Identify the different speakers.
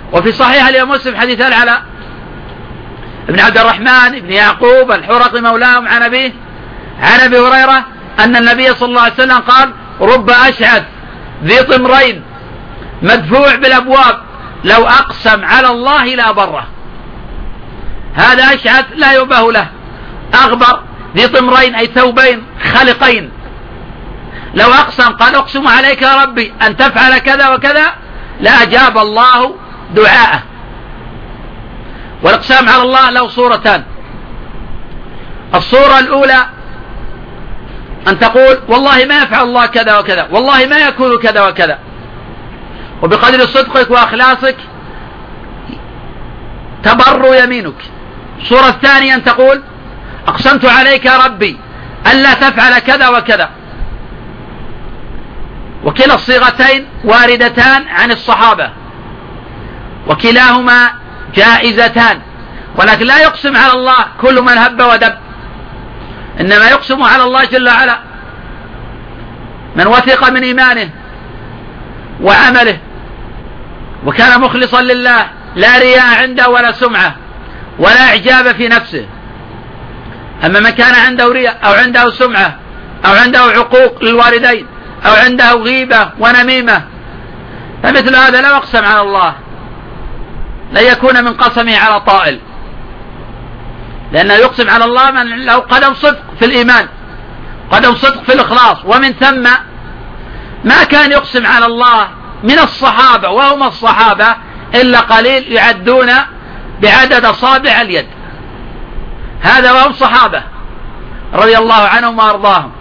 Speaker 1: وفي صحيح الإمام مسلم حديث العلاء بن عبد الرحمن بن يعقوب الحرقي مولاهم عن أبيه عن أبي هريرة أن النبي صلى الله عليه وسلم قال: رب أشعث ذي طمرين مدفوع بالأبواب لو أقسم على الله لا بره. هذا أشعث لا يباه له، أغبر، ذي طمرين أي ثوبين خلقين، لو أقسم قال: أقسم عليك يا ربي أن تفعل كذا وكذا لأجاب الله دعاءه. والإقسام على الله له صورتان: الصورة الأولى أن تقول: والله ما يفعل الله كذا وكذا، والله ما يكون كذا وكذا، وبقدر صدقك وأخلاصك تبر يمينك. الصورة الثانية أن تقول: أقسمت عليك يا ربي ألا تفعل كذا وكذا. وكلا الصيغتين واردتان عن الصحابة وكلاهما جائزتان، ولكن لا يقسم على الله كل من هب ودب، إنما يقسم على الله جل وعلا من وثق من إيمانه وعمله وكان مخلصا لله، لا رياء عنده ولا سمعة ولا إعجاب في نفسه. أما من كان عنده رياء أو عنده سمعة أو عنده عقوق للوالدين أو عنده غيبة ونميمة فمثل هذا لا يقسم على الله، لا يكون من قسمه على طائل، لأنه يقسم على الله من له قدم صدق في الإيمان، قدم صدق في الإخلاص. ومن ثم ما كان يقسم على الله من الصحابة وهم الصحابة إلا قليل يعدون بعدد أصابع اليد، هذا وهم صحابة رضي الله عنهم وأرضاهم.